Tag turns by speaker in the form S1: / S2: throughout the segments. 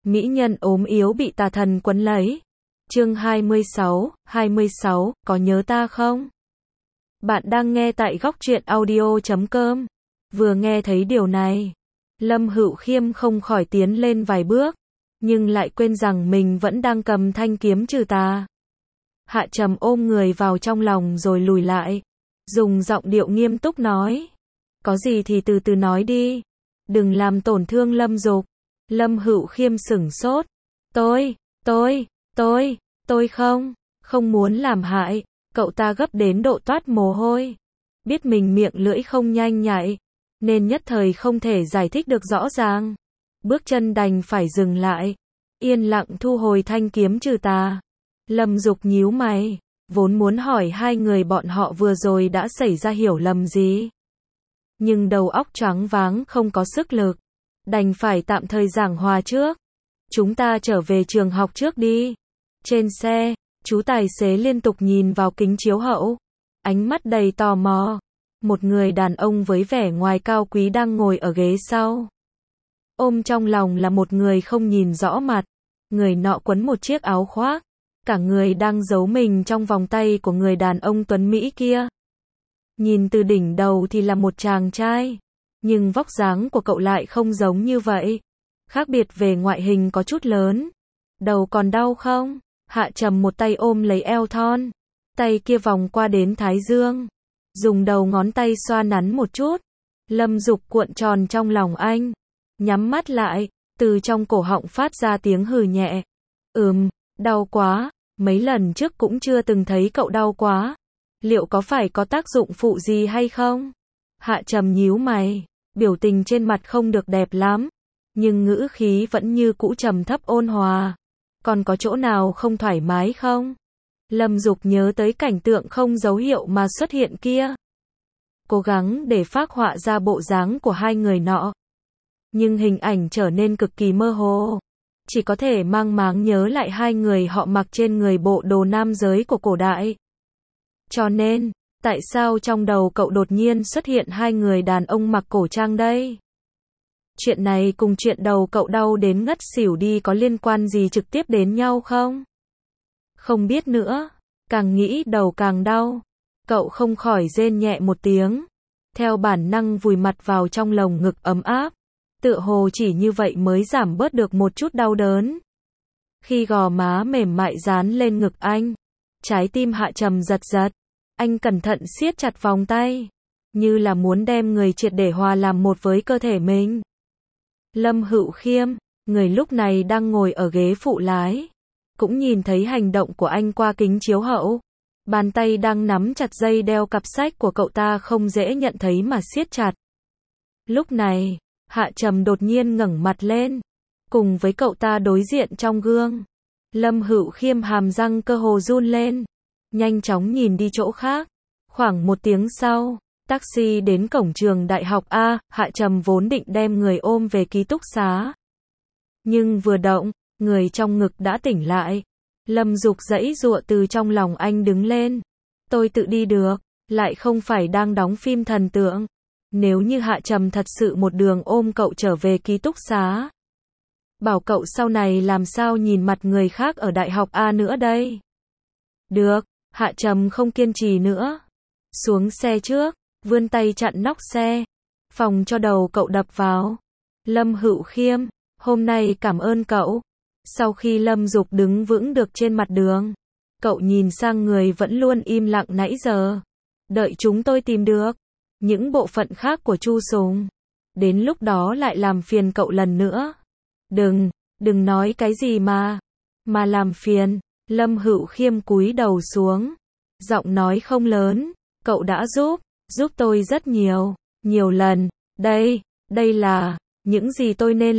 S1: Mỹ nhân ốm yếu bị tà thần quấn lấy. Chương 26, có nhớ ta không? Bạn đang nghe tại góc truyện audio.com. Vừa nghe thấy điều này, Lâm Hữu Khiêm không khỏi tiến lên vài bước, nhưng lại quên rằng mình vẫn đang cầm thanh kiếm trừ tà. Hạ Trầm ôm người vào trong lòng rồi lùi lại, dùng giọng điệu nghiêm túc nói. Có gì thì từ từ nói đi, đừng làm tổn thương Lâm Dục. Lâm Hữu Khiêm sửng sốt. Tôi không muốn làm hại. Cậu ta gấp đến độ toát mồ hôi. Biết mình miệng lưỡi không nhanh nhạy, nên nhất thời không thể giải thích được rõ ràng. Bước chân đành phải dừng lại, yên lặng thu hồi thanh kiếm trừ tà. Lâm Dục nhíu mày, vốn muốn hỏi hai người bọn họ vừa rồi đã xảy ra hiểu lầm gì. Nhưng đầu óc choáng váng không có sức lực, đành phải tạm thời giảng hòa trước. Chúng ta trở về trường học trước đi. Trên xe, chú tài xế liên tục nhìn vào kính chiếu hậu, ánh mắt đầy tò mò. Một người đàn ông với vẻ ngoài cao quý đang ngồi ở ghế sau. Ôm trong lòng là một người không nhìn rõ mặt. Người nọ quấn một chiếc áo khoác, cả người đang giấu mình trong vòng tay của người đàn ông tuấn Mỹ kia. Nhìn từ đỉnh đầu thì là một chàng trai, nhưng vóc dáng của cậu lại không giống như vậy. Khác biệt về ngoại hình có chút lớn. Đầu còn đau không? Hạ Trầm một tay ôm lấy eo thon, tay kia vòng qua đến thái dương, dùng đầu ngón tay xoa nắn một chút. Lâm Dục cuộn tròn trong lòng anh, nhắm mắt lại, từ trong cổ họng phát ra tiếng hừ nhẹ. Đau quá, mấy lần trước cũng chưa từng thấy cậu đau quá. Liệu có phải có tác dụng phụ gì hay không? Hạ Trầm nhíu mày, biểu tình trên mặt không được đẹp lắm, nhưng ngữ khí vẫn như cũ trầm thấp ôn hòa. Còn có chỗ nào không thoải mái không? Lâm Dục nhớ tới cảnh tượng không dấu hiệu mà xuất hiện kia, cố gắng để phác họa ra bộ dáng của hai người nọ. Nhưng hình ảnh trở nên cực kỳ mơ hồ, chỉ có thể mang máng nhớ lại hai người họ mặc trên người bộ đồ nam giới của cổ đại. Cho nên, tại sao trong đầu cậu đột nhiên xuất hiện hai người đàn ông mặc cổ trang đây? Chuyện này cùng chuyện đầu cậu đau đến ngất xỉu đi có liên quan gì trực tiếp đến nhau không? Không biết nữa, càng nghĩ đầu càng đau. Cậu không khỏi rên nhẹ một tiếng, theo bản năng vùi mặt vào trong lồng ngực ấm áp. Tựa hồ chỉ như vậy mới giảm bớt được một chút đau đớn. Khi gò má mềm mại dán lên ngực anh, trái tim Hạ Trầm giật giật. Anh cẩn thận siết chặt vòng tay, như là muốn đem người triệt để hòa làm một với cơ thể mình. Lâm Hữu Khiêm, người lúc này đang ngồi ở ghế phụ lái, cũng nhìn thấy hành động của anh qua kính chiếu hậu. Bàn tay đang nắm chặt dây đeo cặp sách của cậu ta không dễ nhận thấy mà siết chặt. Lúc này, Hạ Trầm đột nhiên ngẩng mặt lên, cùng với cậu ta đối diện trong gương. Lâm Hữu Khiêm hàm răng cơ hồ run lên, nhanh chóng nhìn đi chỗ khác. Khoảng một tiếng sau, taxi đến cổng trường đại học A. Hạ Trầm vốn định đem người ôm về ký túc xá, nhưng vừa động, người trong ngực đã tỉnh lại. Lâm Dục giãy giụa từ trong lòng anh đứng lên. Tôi tự đi được, lại không phải đang đóng phim thần tượng. Nếu như Hạ Trầm thật sự một đường ôm cậu trở về ký túc xá, bảo cậu sau này làm sao nhìn mặt người khác ở đại học A nữa đây? Được, Hạ Trầm không kiên trì nữa. Xuống xe trước, vươn tay chặn nóc xe, phòng cho đầu cậu đập vào. Lâm Hữu Khiêm, hôm nay cảm ơn cậu. Sau khi Lâm Dục đứng vững được trên mặt đường, cậu nhìn sang người vẫn luôn im lặng nãy giờ. Đợi chúng tôi tìm được những bộ phận khác của Chu Sùng, đến lúc đó lại làm phiền cậu lần nữa. Đừng nói cái gì mà làm phiền. Lâm Hữu Khiêm cúi đầu xuống, giọng nói không lớn. Cậu đã giúp tôi rất nhiều lần. Đây là những gì tôi nên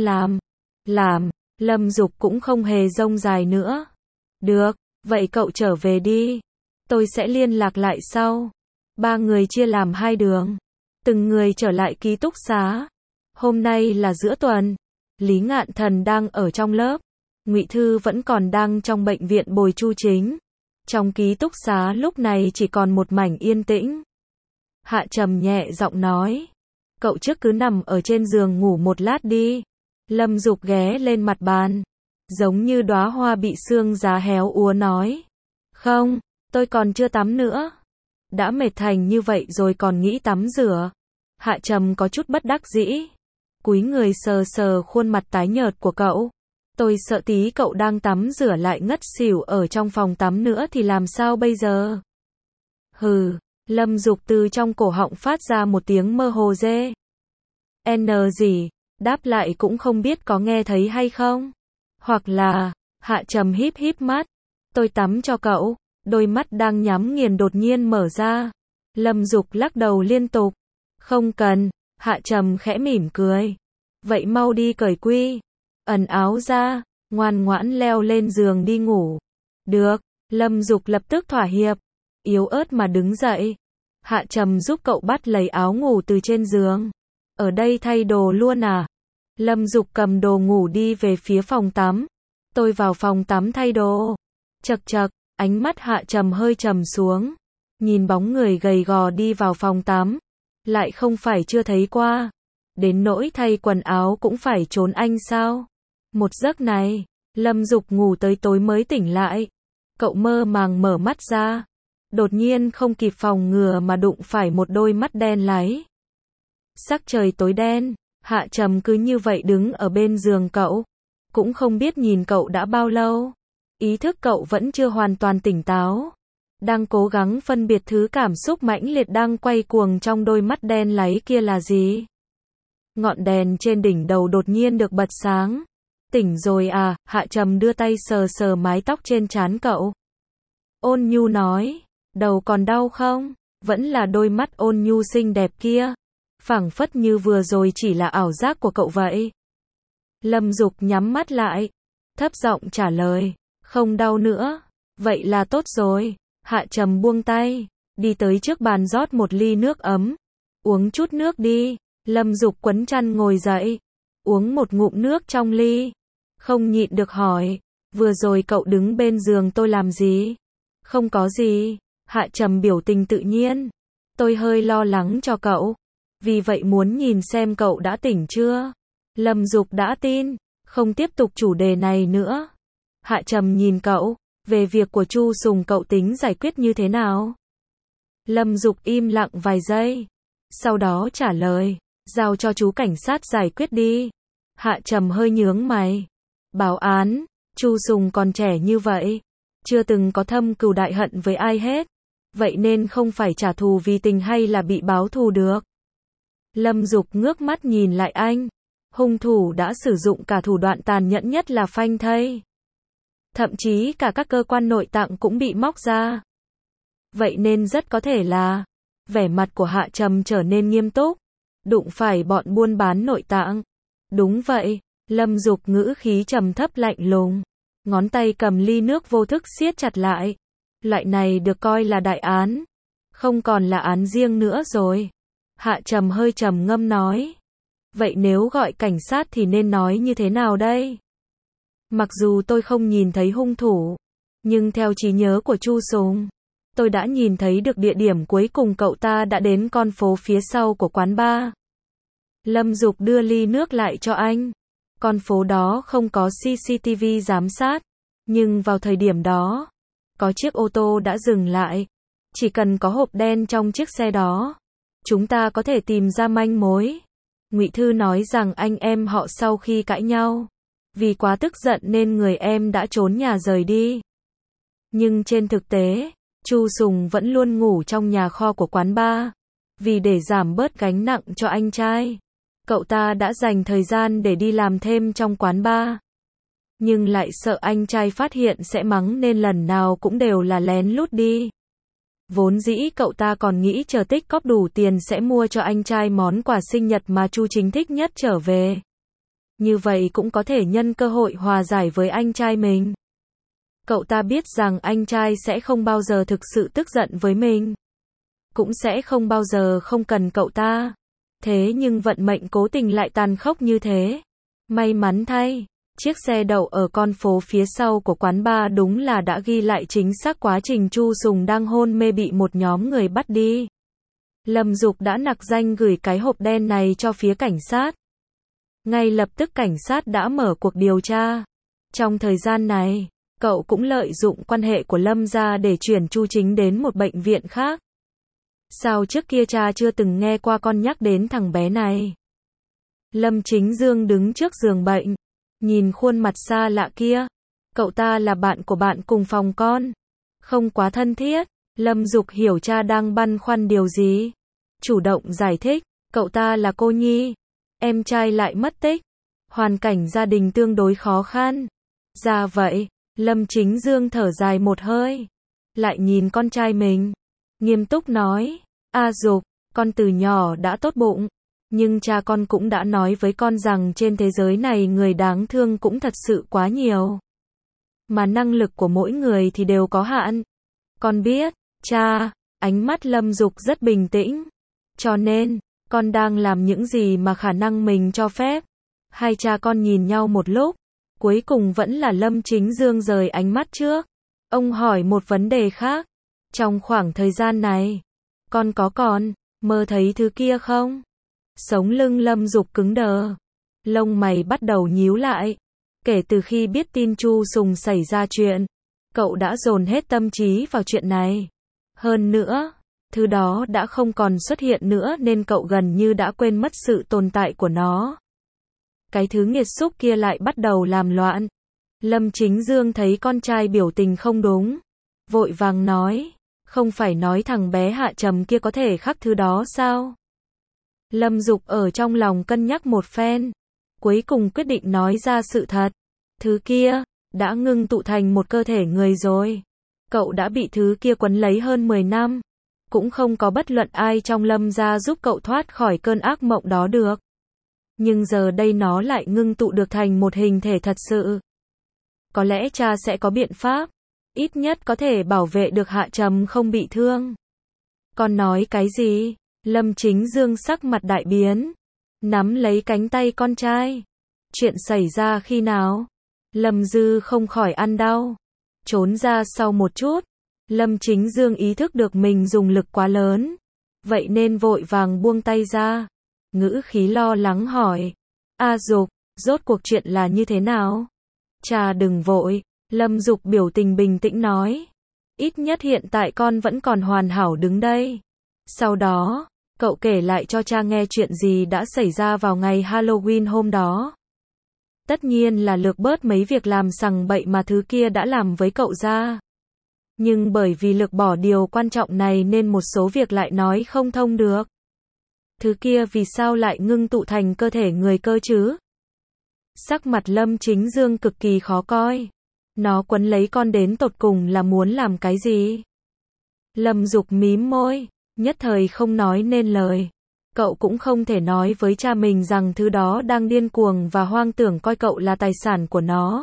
S1: làm. Lâm Dục cũng không hề rông dài nữa. Được, vậy cậu trở về đi. Tôi sẽ liên lạc lại sau. Ba người chia làm hai đường, từng người trở lại ký túc xá. Hôm nay là giữa tuần, Lý Ngạn Thần đang ở trong lớp, Ngụy Thư vẫn còn đang trong bệnh viện bồi chu chính. Trong ký túc xá lúc này chỉ còn một mảnh yên tĩnh. Hạ Trầm nhẹ giọng nói, cậu trước cứ nằm ở trên giường ngủ một lát đi. Lâm Dục ghé lên mặt bàn, giống như đóa hoa bị sương giá héo úa nói. Không, tôi còn chưa tắm nữa. Đã mệt thành như vậy rồi còn nghĩ tắm rửa. Hạ Trầm có chút bất đắc dĩ. Cúi người sờ sờ khuôn mặt tái nhợt của cậu. Tôi sợ tí cậu đang tắm rửa lại ngất xỉu ở trong phòng tắm nữa thì làm sao bây giờ? Hừ, Lâm Dục từ trong cổ họng phát ra một tiếng mơ hồ dê. N gì, đáp lại cũng không biết có nghe thấy hay không. Hoặc là, Hạ Trầm híp híp mắt. Tôi tắm cho cậu. Đôi mắt đang nhắm nghiền đột nhiên mở ra. Lâm Dục lắc đầu liên tục. Không cần, Hạ Trầm khẽ mỉm cười. Vậy mau đi cởi quy. Ẩn áo ra, ngoan ngoãn leo lên giường đi ngủ. Được, Lâm Dục lập tức thỏa hiệp. Yếu ớt mà đứng dậy. Hạ Trầm giúp cậu bắt lấy áo ngủ từ trên giường. Ở đây thay đồ luôn à? Lâm Dục cầm đồ ngủ đi về phía phòng tắm. Tôi vào phòng tắm thay đồ. Chậc chậc, ánh mắt Hạ Trầm hơi trầm xuống. Nhìn bóng người gầy gò đi vào phòng tắm. Lại không phải chưa thấy qua. Đến nỗi thay quần áo cũng phải trốn anh sao? Một giấc này, Lâm Dục ngủ tới tối mới tỉnh lại. Cậu mơ màng mở mắt ra. Đột nhiên không kịp phòng ngừa mà đụng phải một đôi mắt đen láy. Sắc trời tối đen, Hạ Trầm cứ như vậy đứng ở bên giường cậu. Cũng không biết nhìn cậu đã bao lâu. Ý thức cậu vẫn chưa hoàn toàn tỉnh táo. Đang cố gắng phân biệt thứ cảm xúc mãnh liệt đang quay cuồng trong đôi mắt đen láy kia là gì. Ngọn đèn trên đỉnh đầu đột nhiên được bật sáng. Tỉnh rồi à? Hạ Trầm đưa tay sờ sờ mái tóc trên trán cậu. Ôn nhu nói, đầu còn đau không? Vẫn là đôi mắt ôn nhu xinh đẹp kia. Phảng phất như vừa rồi chỉ là ảo giác của cậu vậy. Lâm Dục nhắm mắt lại. Thấp giọng trả lời, không đau nữa. Vậy là tốt rồi. Hạ Trầm buông tay, đi tới trước bàn rót một ly nước ấm. Uống chút nước đi. Lâm Dục quấn chăn ngồi dậy. Uống một ngụm nước trong ly. Không nhịn được hỏi, vừa rồi cậu đứng bên giường tôi làm gì? Không có gì. Hạ Trầm biểu tình tự nhiên. Tôi hơi lo lắng cho cậu. Vì vậy muốn nhìn xem cậu đã tỉnh chưa? Lâm Dục đã tin, không tiếp tục chủ đề này nữa. Hạ Trầm nhìn cậu, về việc của Chu Sùng cậu tính giải quyết như thế nào? Lâm Dục im lặng vài giây. Sau đó trả lời, giao cho chú cảnh sát giải quyết đi. Hạ Trầm hơi nhướng mày. Báo án, Chu Sùng còn trẻ như vậy. Chưa từng có thâm cừu đại hận với ai hết. Vậy nên không phải trả thù vì tình hay là bị báo thù được. Lâm Dục ngước mắt nhìn lại anh. Hung thủ đã sử dụng cả thủ đoạn tàn nhẫn nhất là phanh thây. Thậm chí cả các cơ quan nội tạng cũng bị móc ra. Vậy nên rất có thể là, vẻ mặt của Hạ Trầm trở nên nghiêm túc. Đụng phải bọn buôn bán nội tạng. Đúng vậy, Lâm Dục ngữ khí trầm thấp lạnh lùng. Ngón tay cầm ly nước vô thức siết chặt lại. Loại này được coi là đại án. Không còn là án riêng nữa rồi. Hạ Trầm hơi trầm ngâm nói. Vậy nếu gọi cảnh sát thì nên nói như thế nào đây? Mặc dù tôi không nhìn thấy hung thủ, nhưng theo trí nhớ của Chu Sùng, tôi đã nhìn thấy được địa điểm cuối cùng cậu ta đã đến con phố phía sau của quán bar. Lâm Dục đưa ly nước lại cho anh. Con phố đó không có CCTV giám sát, nhưng vào thời điểm đó, có chiếc ô tô đã dừng lại. Chỉ cần có hộp đen trong chiếc xe đó, chúng ta có thể tìm ra manh mối. Ngụy Thư nói rằng anh em họ sau khi cãi nhau, vì quá tức giận nên người em đã trốn nhà rời đi. Nhưng trên thực tế, Chu Sùng vẫn luôn ngủ trong nhà kho của quán bar. Vì để giảm bớt gánh nặng cho anh trai, cậu ta đã dành thời gian để đi làm thêm trong quán bar. Nhưng lại sợ anh trai phát hiện sẽ mắng nên lần nào cũng đều là lén lút đi. Vốn dĩ cậu ta còn nghĩ chờ tích cóp đủ tiền sẽ mua cho anh trai món quà sinh nhật mà Chu Chính thích nhất trở về. Như vậy cũng có thể nhân cơ hội hòa giải với anh trai mình. Cậu ta biết rằng anh trai sẽ không bao giờ thực sự tức giận với mình. Cũng sẽ không bao giờ không cần cậu ta. Thế nhưng vận mệnh cố tình lại tàn khốc như thế. May mắn thay, chiếc xe đậu ở con phố phía sau của quán bar đúng là đã ghi lại chính xác quá trình Chu Sùng đang hôn mê bị một nhóm người bắt đi. Lâm Dục đã nặc danh gửi cái hộp đen này cho phía cảnh sát. Ngay lập tức cảnh sát đã mở cuộc điều tra. Trong thời gian này, cậu cũng lợi dụng quan hệ của Lâm gia để chuyển Chu Chính đến một bệnh viện khác. Sao trước kia cha chưa từng nghe qua con nhắc đến thằng bé này? Lâm Chính Dương đứng trước giường bệnh, nhìn khuôn mặt xa lạ kia. Cậu ta là bạn của bạn cùng phòng con, không quá thân thiết. Lâm Dục hiểu cha đang băn khoăn điều gì, chủ động giải thích, cậu ta là cô nhi, em trai lại mất tích, hoàn cảnh gia đình tương đối khó khăn. Ra vậy, Lâm Chính Dương thở dài một hơi, lại nhìn con trai mình, nghiêm túc nói, A Dục, con từ nhỏ đã tốt bụng, nhưng cha con cũng đã nói với con rằng trên thế giới này người đáng thương cũng thật sự quá nhiều. Mà năng lực của mỗi người thì đều có hạn. Con biết, cha, ánh mắt Lâm Dục rất bình tĩnh. Cho nên, con đang làm những gì mà khả năng mình cho phép. Hai cha con nhìn nhau một lúc, cuối cùng vẫn là Lâm Chính Dương rời ánh mắt trước. Ông hỏi một vấn đề khác. Trong khoảng thời gian này, con có còn mơ thấy thứ kia không? Sống lưng Lâm Dục cứng đờ, lông mày bắt đầu nhíu lại. Kể từ khi biết tin Chu Sùng xảy ra chuyện, cậu đã dồn hết tâm trí vào chuyện này. Hơn nữa, thứ đó đã không còn xuất hiện nữa nên cậu gần như đã quên mất sự tồn tại của nó. Cái thứ nghiệt xúc kia lại bắt đầu làm loạn. Lâm Chính Dương thấy con trai biểu tình không đúng, vội vàng nói, không phải nói thằng bé Hạ Trầm kia có thể khắc thứ đó sao? Lâm Dục ở trong lòng cân nhắc một phen, cuối cùng quyết định nói ra sự thật. Thứ kia đã ngưng tụ thành một cơ thể người rồi. Cậu đã bị thứ kia quấn lấy hơn 10 năm, cũng không có bất luận ai trong Lâm gia giúp cậu thoát khỏi cơn ác mộng đó được. Nhưng giờ đây nó lại ngưng tụ được thành một hình thể thật sự. Có lẽ cha sẽ có biện pháp, ít nhất có thể bảo vệ được Hạ Trầm không bị thương. Con nói cái gì? Lâm Chính Dương sắc mặt đại biến, nắm lấy cánh tay con trai. Chuyện xảy ra khi nào? Lâm Dư không khỏi ăn đau, trốn ra sau một chút. Lâm Chính Dương ý thức được mình dùng lực quá lớn, vậy nên vội vàng buông tay ra, ngữ khí lo lắng hỏi, A Dục, rốt cuộc chuyện là như thế nào? Cha đừng vội, Lâm Dục biểu tình bình tĩnh nói, ít nhất hiện tại con vẫn còn hoàn hảo đứng đây. Sau đó, cậu kể lại cho cha nghe chuyện gì đã xảy ra vào ngày Halloween hôm đó. Tất nhiên là lược bớt mấy việc làm sằng bậy mà thứ kia đã làm với cậu ra. Nhưng bởi vì lược bỏ điều quan trọng này nên một số việc lại nói không thông được. Thứ kia vì sao lại ngưng tụ thành cơ thể người cơ chứ? Sắc mặt Lâm Chính Dương cực kỳ khó coi. Nó quấn lấy con đến tột cùng là muốn làm cái gì? Lâm Dục mím môi, nhất thời không nói nên lời. Cậu cũng không thể nói với cha mình rằng thứ đó đang điên cuồng và hoang tưởng coi cậu là tài sản của nó.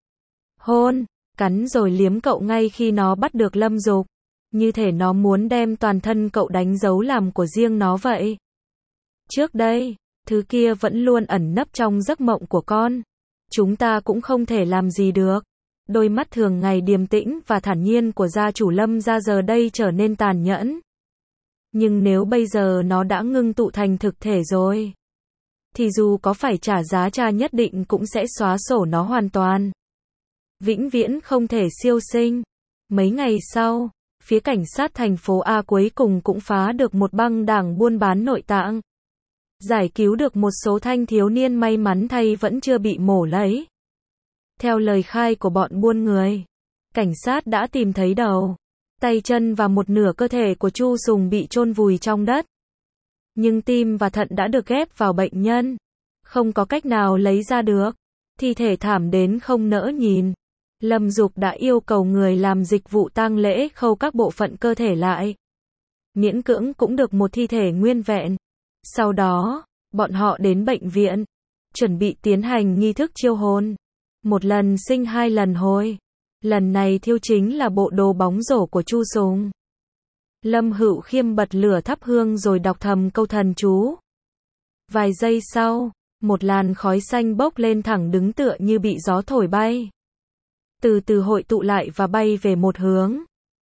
S1: Hôn, cắn rồi liếm cậu ngay khi nó bắt được Lâm Dục. Như thể nó muốn đem toàn thân cậu đánh dấu làm của riêng nó vậy. Trước đây, thứ kia vẫn luôn ẩn nấp trong giấc mộng của con. Chúng ta cũng không thể làm gì được. Đôi mắt thường ngày điềm tĩnh và thản nhiên của gia chủ Lâm gia giờ đây trở nên tàn nhẫn. Nhưng nếu bây giờ nó đã ngưng tụ thành thực thể rồi, thì dù có phải trả giá cha nhất định cũng sẽ xóa sổ nó hoàn toàn. Vĩnh viễn không thể siêu sinh. Mấy ngày sau, phía cảnh sát thành phố A cuối cùng cũng phá được một băng đảng buôn bán nội tạng. Giải cứu được một số thanh thiếu niên may mắn thay vẫn chưa bị mổ lấy. Theo lời khai của bọn buôn người, cảnh sát đã tìm thấy đầu, tay chân và một nửa cơ thể của Chu Sùng bị chôn vùi trong đất. Nhưng tim và thận đã được ghép vào bệnh nhân, không có cách nào lấy ra được. Thi thể thảm đến không nỡ nhìn. Lâm Dục đã yêu cầu người làm dịch vụ tang lễ khâu các bộ phận cơ thể lại. Miễn cưỡng cũng được một thi thể nguyên vẹn. Sau đó, bọn họ đến bệnh viện, chuẩn bị tiến hành nghi thức chiêu hồn. Một lần sinh hai lần hồi. Lần này thiêu chính là bộ đồ bóng rổ của Chu Sùng. Lâm Hữu Khiêm bật lửa thắp hương rồi đọc thầm câu thần chú. Vài giây sau, một làn khói xanh bốc lên thẳng đứng tựa như bị gió thổi bay. Từ từ hội tụ lại và bay về một hướng.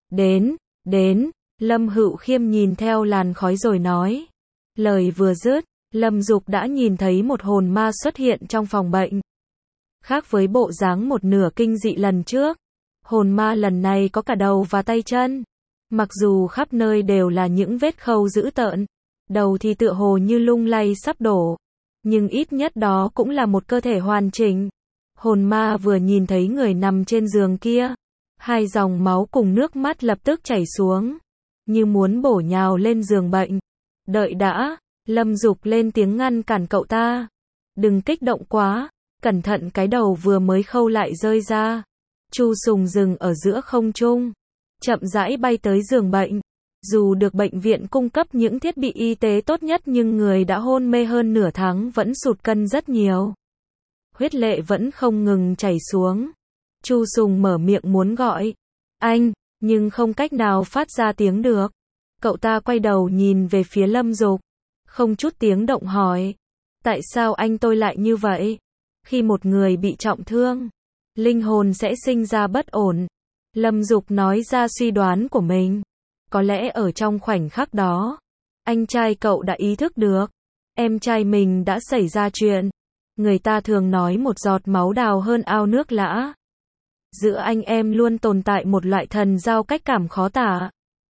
S1: Đến, Lâm Hữu Khiêm nhìn theo làn khói rồi nói. Lời vừa dứt, Lâm Dục đã nhìn thấy một hồn ma xuất hiện trong phòng bệnh. Khác với bộ dáng một nửa kinh dị lần trước, hồn ma lần này có cả đầu và tay chân. Mặc dù khắp nơi đều là những vết khâu dữ tợn, đầu thì tựa hồ như lung lay sắp đổ, nhưng ít nhất đó cũng là một cơ thể hoàn chỉnh. Hồn ma vừa nhìn thấy người nằm trên giường kia, hai dòng máu cùng nước mắt lập tức chảy xuống, như muốn bổ nhào lên giường bệnh. Đợi đã, Lâm Dục lên tiếng ngăn cản cậu ta. Đừng kích động quá, cẩn thận cái đầu vừa mới khâu lại rơi ra. Chu Sùng dừng ở giữa không trung, chậm rãi bay tới giường bệnh. Dù được bệnh viện cung cấp những thiết bị y tế tốt nhất nhưng người đã hôn mê hơn nửa tháng vẫn sụt cân rất nhiều. Huyết lệ vẫn không ngừng chảy xuống. Chu Sùng mở miệng muốn gọi anh, nhưng không cách nào phát ra tiếng được. Cậu ta quay đầu nhìn về phía Lâm Dục, không chút tiếng động hỏi, tại sao anh tôi lại như vậy? Khi một người bị trọng thương, linh hồn sẽ sinh ra bất ổn. Lâm Dục nói ra suy đoán của mình. Có lẽ ở trong khoảnh khắc đó, anh trai cậu đã ý thức được, em trai mình đã xảy ra chuyện. Người ta thường nói một giọt máu đào hơn ao nước lã. Giữa anh em luôn tồn tại một loại thần giao cách cảm khó tả.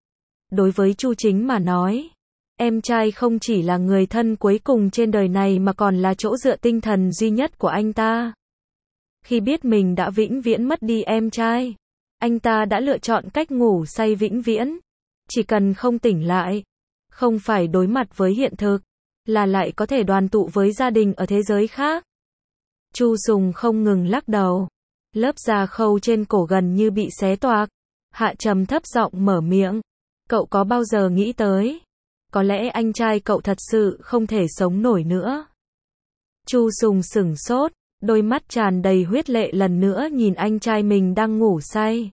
S1: Đối với Chu Chính mà nói, em trai không chỉ là người thân cuối cùng trên đời này mà còn là chỗ dựa tinh thần duy nhất của anh ta. Khi biết mình đã vĩnh viễn mất đi em trai, anh ta đã lựa chọn cách ngủ say vĩnh viễn. Chỉ cần không tỉnh lại, không phải đối mặt với hiện thực, là lại có thể đoàn tụ với gia đình ở thế giới khác. Chu Sùng không ngừng lắc đầu. Lớp da khâu trên cổ gần như bị xé toạc. Hạ trầm thấp giọng mở miệng. Cậu có bao giờ nghĩ tới, có lẽ anh trai cậu thật sự không thể sống nổi nữa. Chu Sùng sửng sốt, đôi mắt tràn đầy huyết lệ lần nữa nhìn anh trai mình đang ngủ say.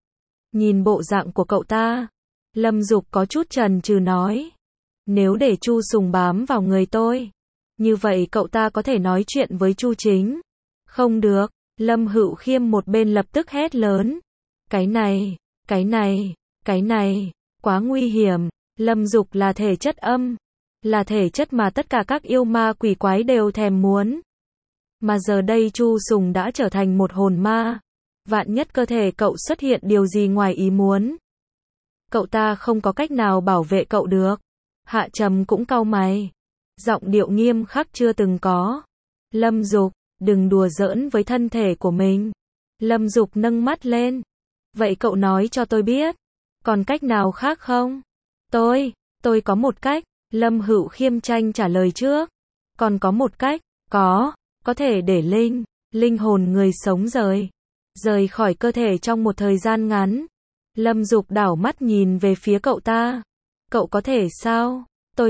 S1: Nhìn bộ dạng của cậu ta, Lâm Dục có chút chần chừ nói, nếu để Chu Sùng bám vào người tôi, như vậy cậu ta có thể nói chuyện với Chu Chính. Không được, Lâm Hữu Khiêm một bên lập tức hét lớn. Cái này, quá nguy hiểm. Lâm Dục là thể chất âm, là thể chất mà tất cả các yêu ma quỷ quái đều thèm muốn. Mà giờ đây Chu Sùng đã trở thành một hồn ma. Vạn nhất cơ thể cậu xuất hiện điều gì ngoài ý muốn, cậu ta không có cách nào bảo vệ cậu được. Hạ Trầm cũng cau mày, giọng điệu nghiêm khắc chưa từng có. Lâm Dục, đừng đùa giỡn với thân thể của mình. Lâm Dục nâng mắt lên. Vậy cậu nói cho tôi biết, còn cách nào khác không? Tôi có một cách. Lâm Hữu Khiêm tranh trả lời trước. Còn có một cách, có thể để linh hồn người sống rời khỏi cơ thể trong một thời gian ngắn. Lâm Dục đảo mắt nhìn về phía cậu ta. Cậu có thể sao? Tôi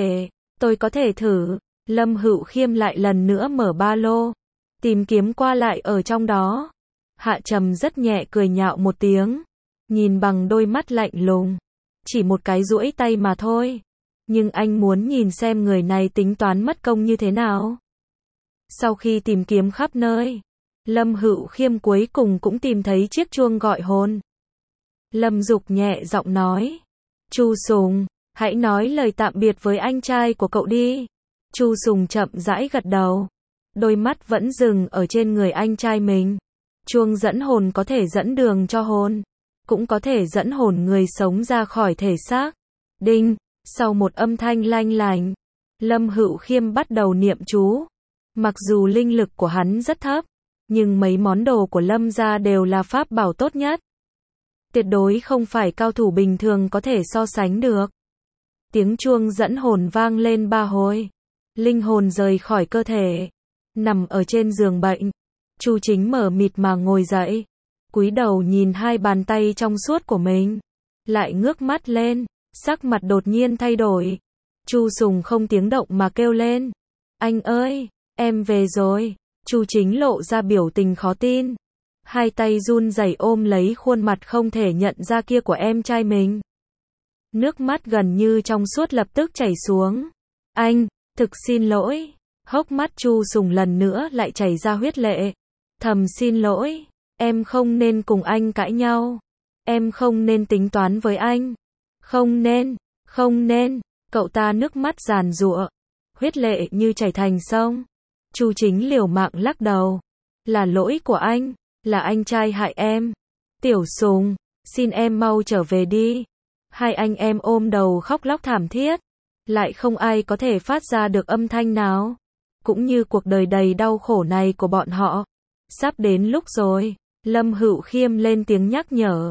S1: có thể thử. Lâm Hữu Khiêm lại lần nữa mở ba lô, tìm kiếm qua lại ở trong đó. Hạ Trầm rất nhẹ cười nhạo một tiếng, nhìn bằng đôi mắt lạnh lùng. Chỉ một cái duỗi tay mà thôi. Nhưng anh muốn nhìn xem người này tính toán mất công như thế nào. Sau khi tìm kiếm khắp nơi, Lâm Hữu Khiêm cuối cùng cũng tìm thấy chiếc chuông gọi hồn. Lâm Dục nhẹ giọng nói, Chu Sùng, hãy nói lời tạm biệt với anh trai của cậu đi. Chu Sùng chậm rãi gật đầu, đôi mắt vẫn dừng ở trên người anh trai mình. Chuông dẫn hồn có thể dẫn đường cho hồn, cũng có thể dẫn hồn người sống ra khỏi thể xác. Đinh, sau một âm thanh lanh lành, Lâm Hữu Khiêm bắt đầu niệm chú. Mặc dù linh lực của hắn rất thấp, nhưng mấy món đồ của Lâm gia đều là pháp bảo tốt nhất. Tuyệt đối không phải cao thủ bình thường có thể so sánh được. Tiếng chuông dẫn hồn vang lên 3 hồi. Linh hồn rời khỏi cơ thể, nằm ở trên giường bệnh. Chu Chính mờ mịt mà ngồi dậy, cúi đầu nhìn hai bàn tay trong suốt của mình, lại ngước mắt lên, sắc mặt đột nhiên thay đổi. Chu Sùng không tiếng động mà kêu lên, anh ơi, em về rồi. Chu Chính lộ ra biểu tình khó tin, hai tay run rẩy ôm lấy khuôn mặt không thể nhận ra kia của em trai mình. Nước mắt gần như trong suốt lập tức chảy xuống. Anh, thực xin lỗi. Hốc mắt Chu Sùng lần nữa lại chảy ra huyết lệ. Thầm xin lỗi, em không nên cùng anh cãi nhau. Em không nên tính toán với anh. Không nên. Cậu ta nước mắt giàn giụa, huyết lệ như chảy thành sông. Chu Chính liều mạng lắc đầu. Là lỗi của anh, là anh trai hại em. Tiểu Sùng, xin em mau trở về đi. Hai anh em ôm đầu khóc lóc thảm thiết. Lại không ai có thể phát ra được âm thanh nào. Cũng như cuộc đời đầy đau khổ này của bọn họ. Sắp đến lúc rồi. Lâm Hữu Khiêm lên tiếng nhắc nhở.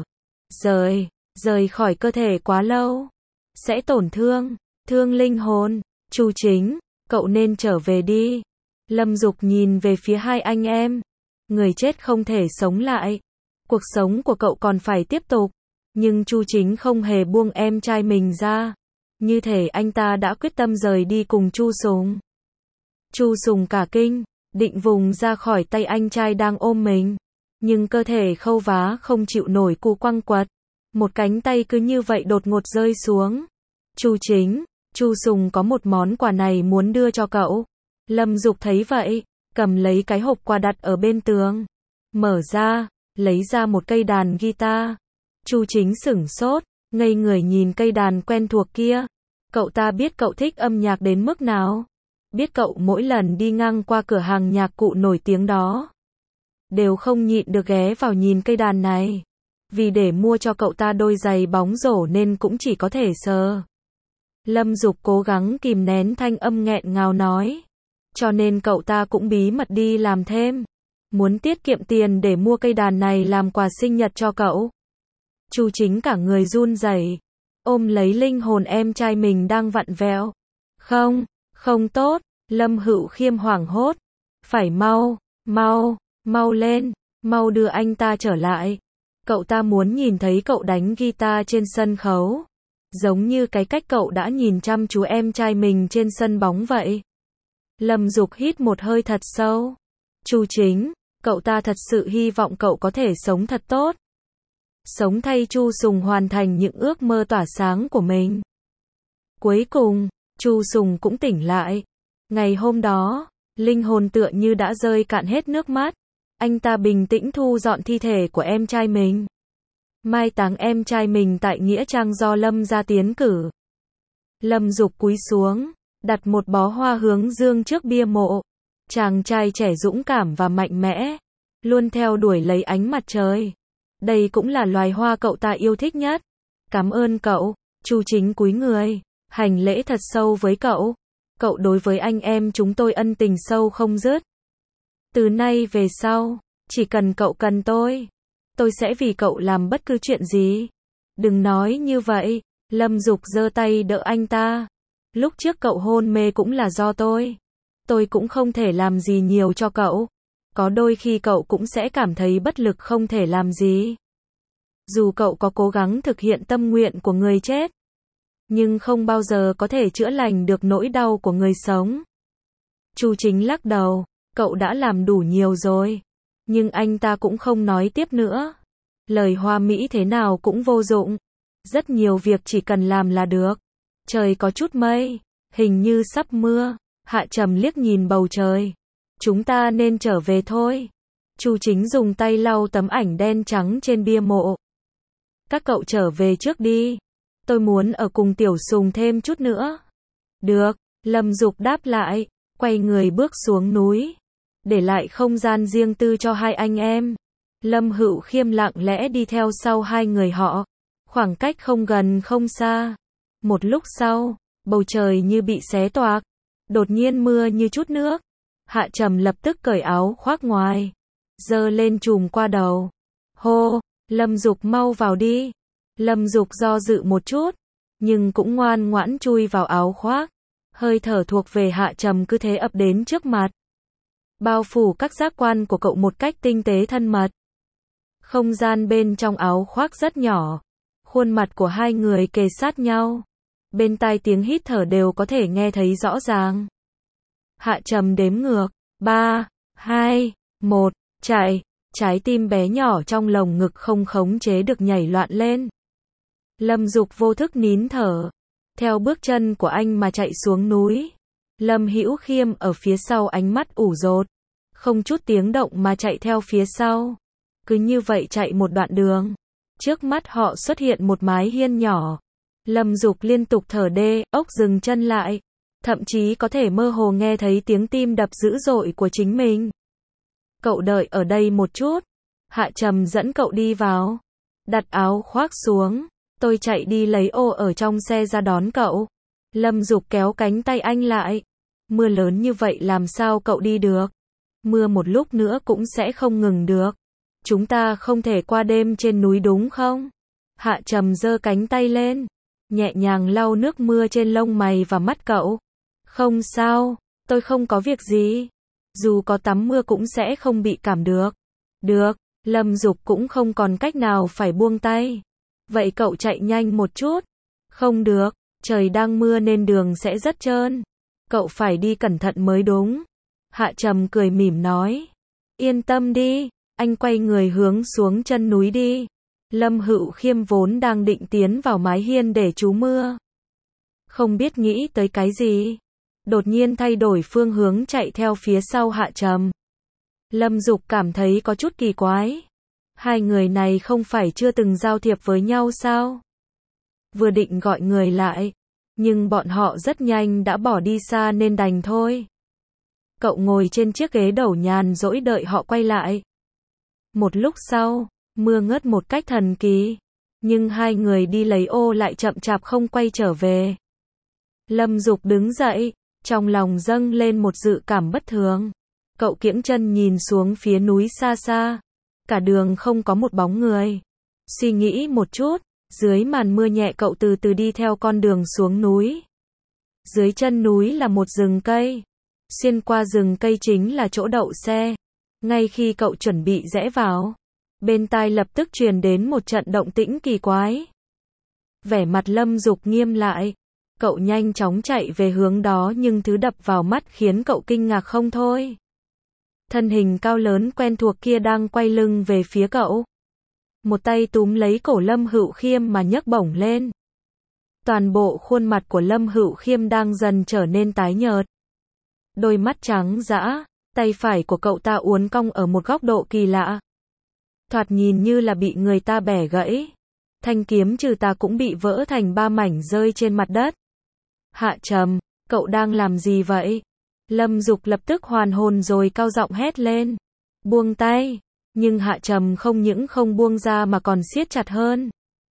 S1: Rời khỏi cơ thể quá lâu. Sẽ tổn thương linh hồn. Chu Chính, cậu nên trở về đi. Lâm Dục nhìn về phía hai anh em. Người chết không thể sống lại. Cuộc sống của cậu còn phải tiếp tục. Nhưng Chu Chính không hề buông em trai mình ra. Như thể anh ta đã quyết tâm rời đi cùng Chu Sùng. Chu Sùng cả kinh, định vùng ra khỏi tay anh trai đang ôm mình. Nhưng cơ thể khâu vá không chịu nổi cú quăng quật. Một cánh tay cứ như vậy đột ngột rơi xuống. Chu Chính, Chu Sùng có một món quà này muốn đưa cho cậu. Lâm Dục thấy vậy, cầm lấy cái hộp quà đặt ở bên tường. Mở ra, lấy ra một cây đàn guitar. Chu Chính sửng sốt, ngây người nhìn cây đàn quen thuộc kia. Cậu ta biết cậu thích âm nhạc đến mức nào. Biết cậu mỗi lần đi ngang qua cửa hàng nhạc cụ nổi tiếng đó, đều không nhịn được ghé vào nhìn cây đàn này. Vì để mua cho cậu ta đôi giày bóng rổ nên cũng chỉ có thể sờ. Lâm Dục cố gắng kìm nén thanh âm nghẹn ngào nói. Cho nên cậu ta cũng bí mật đi làm thêm. Muốn tiết kiệm tiền để mua cây đàn này làm quà sinh nhật cho cậu. Chu Chính cả người run rẩy, ôm lấy linh hồn em trai mình đang vặn vẹo. Không tốt, Lâm Hữu Khiêm hoảng hốt. Phải mau lên, mau đưa anh ta trở lại. Cậu ta muốn nhìn thấy cậu đánh guitar trên sân khấu. Giống như cái cách cậu đã nhìn chăm chú em trai mình trên sân bóng vậy. Lâm Dục hít một hơi thật sâu. Chu Chính, cậu ta thật sự hy vọng cậu có thể sống thật tốt. Sống thay Chu Sùng hoàn thành những ước mơ tỏa sáng của mình. Cuối cùng, Chu Sùng cũng tỉnh lại. Ngày hôm đó, linh hồn tựa như đã rơi cạn hết nước mắt. Anh ta bình tĩnh thu dọn thi thể của em trai mình. Mai táng em trai mình tại nghĩa trang do Lâm gia tiến cử. Lâm Dục cúi xuống, đặt một bó hoa hướng dương trước bia mộ. Chàng trai trẻ dũng cảm và mạnh mẽ, luôn theo đuổi lấy ánh mặt trời. Đây cũng là loài hoa cậu ta yêu thích nhất. Cảm ơn cậu. Chu Chính cúi người, hành lễ thật sâu với cậu. Cậu đối với anh em chúng tôi ân tình sâu không dứt. Từ nay về sau, chỉ cần cậu cần tôi sẽ vì cậu làm bất cứ chuyện gì. Đừng nói như vậy. Lâm Dục giơ tay đỡ anh ta. Lúc trước cậu hôn mê cũng là do tôi cũng không thể làm gì nhiều cho cậu. Có đôi khi cậu cũng sẽ cảm thấy bất lực không thể làm gì. Dù cậu có cố gắng thực hiện tâm nguyện của người chết, nhưng không bao giờ có thể chữa lành được nỗi đau của người sống. Chu Chính lắc đầu, cậu đã làm đủ nhiều rồi. Nhưng anh ta cũng không nói tiếp nữa. Lời hoa mỹ thế nào cũng vô dụng. Rất nhiều việc chỉ cần làm là được. Trời có chút mây, hình như sắp mưa. Hạ Trầm liếc nhìn bầu trời. Chúng ta nên trở về thôi. Chu Chính dùng tay lau tấm ảnh đen trắng trên bia mộ. Các cậu trở về trước đi. Tôi muốn ở cùng Tiểu Sùng thêm chút nữa. Được, Lâm Dục đáp lại, quay người bước xuống núi. Để lại không gian riêng tư cho hai anh em. Lâm Hữu Khiêm lặng lẽ đi theo sau hai người họ. Khoảng cách không gần không xa. Một lúc sau, bầu trời như bị xé toạc. Đột nhiên mưa như chút nước. Hạ Trầm lập tức cởi áo khoác ngoài, giơ lên trùm qua đầu. Hô, Lâm Dục mau vào đi. Lâm Dục do dự một chút, nhưng cũng ngoan ngoãn chui vào áo khoác. Hơi thở thuộc về Hạ Trầm cứ thế ập đến trước mặt, bao phủ các giác quan của cậu một cách tinh tế thân mật. Không gian bên trong áo khoác rất nhỏ. Khuôn mặt của hai người kề sát nhau. Bên tai tiếng hít thở đều có thể nghe thấy rõ ràng. Hạ Trầm đếm ngược. 3, 2, 1, chạy. Trái tim bé nhỏ trong lồng ngực không khống chế được nhảy loạn lên. Lâm Dục vô thức nín thở. Theo bước chân của anh mà chạy xuống núi. Lâm Hữu Khiêm ở phía sau ánh mắt ủ rột. Không chút tiếng động mà chạy theo phía sau. Cứ như vậy chạy một đoạn đường. Trước mắt họ xuất hiện một mái hiên nhỏ. Lâm Dục liên tục thở đê, ốc dừng chân lại. Thậm chí có thể mơ hồ nghe thấy tiếng tim đập dữ dội của chính mình. cậu đợi ở đây một chút. Hạ Trầm dẫn cậu đi vào. Đặt áo khoác xuống. Tôi chạy đi lấy ô ở trong xe ra đón cậu. Lâm Dục kéo cánh tay anh lại. Mưa lớn như vậy làm sao cậu đi được? Mưa một lúc nữa cũng sẽ không ngừng được. Chúng ta không thể qua đêm trên núi đúng không? Hạ Trầm giơ cánh tay lên, nhẹ nhàng lau nước mưa trên lông mày và mắt cậu. Không sao, tôi không có việc gì. Dù có tắm mưa cũng sẽ không bị cảm được. Được, Lâm Dục cũng không còn cách nào phải buông tay. Vậy cậu chạy nhanh một chút. Không được, trời đang mưa nên đường sẽ rất trơn. Cậu phải đi cẩn thận mới đúng. Hạ Trầm cười mỉm nói. Yên tâm đi, anh quay người hướng xuống chân núi đi. Lâm Hữu Khiêm vốn đang định tiến vào mái hiên để trú mưa. Không biết nghĩ tới cái gì. Đột nhiên thay đổi phương hướng chạy theo phía sau Hạ Trầm. Lâm Dục cảm thấy có chút kỳ quái. Hai người này không phải chưa từng giao thiệp với nhau sao? Vừa định gọi người lại, nhưng bọn họ rất nhanh đã bỏ đi xa nên đành thôi. Cậu ngồi trên chiếc ghế đầu nhàn rỗi đợi họ quay lại. Một lúc sau, mưa ngớt một cách thần kỳ, nhưng hai người đi lấy ô lại chậm chạp không quay trở về. Lâm Dục đứng dậy, trong lòng dâng lên một dự cảm bất thường. Cậu kiễng chân nhìn xuống phía núi xa xa. Cả đường không có một bóng người. Suy nghĩ một chút, dưới màn mưa nhẹ cậu từ từ đi theo con đường xuống núi. Dưới chân núi là một rừng cây. Xuyên qua rừng cây chính là chỗ đậu xe. Ngay khi cậu chuẩn bị rẽ vào, bên tai lập tức truyền đến một trận động tĩnh kỳ quái. Vẻ mặt Lâm Dục nghiêm lại. Cậu nhanh chóng chạy về hướng đó nhưng thứ đập vào mắt khiến cậu kinh ngạc không thôi. Thân hình cao lớn quen thuộc kia đang quay lưng về phía cậu. Một tay túm lấy cổ Lâm Hữu Khiêm mà nhấc bổng lên. Toàn bộ khuôn mặt của Lâm Hữu Khiêm đang dần trở nên tái nhợt. Đôi mắt trắng dã, tay phải của cậu ta uốn cong ở một góc độ kỳ lạ. Thoạt nhìn như là bị người ta bẻ gãy. Thanh kiếm trừ tà cũng bị vỡ thành 3 mảnh rơi trên mặt đất. Hạ Trầm, cậu đang làm gì vậy? Lâm Dục lập tức hoàn hồn rồi cao giọng hét lên. Buông tay. Nhưng Hạ Trầm không những không buông ra mà còn siết chặt hơn.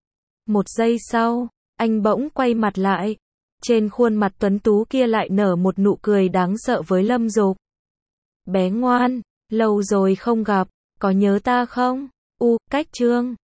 S1: Một giây sau, anh bỗng quay mặt lại. Trên khuôn mặt tuấn tú kia lại nở một nụ cười đáng sợ với Lâm Dục. Bé ngoan, lâu rồi không gặp, có nhớ ta không? Cách chương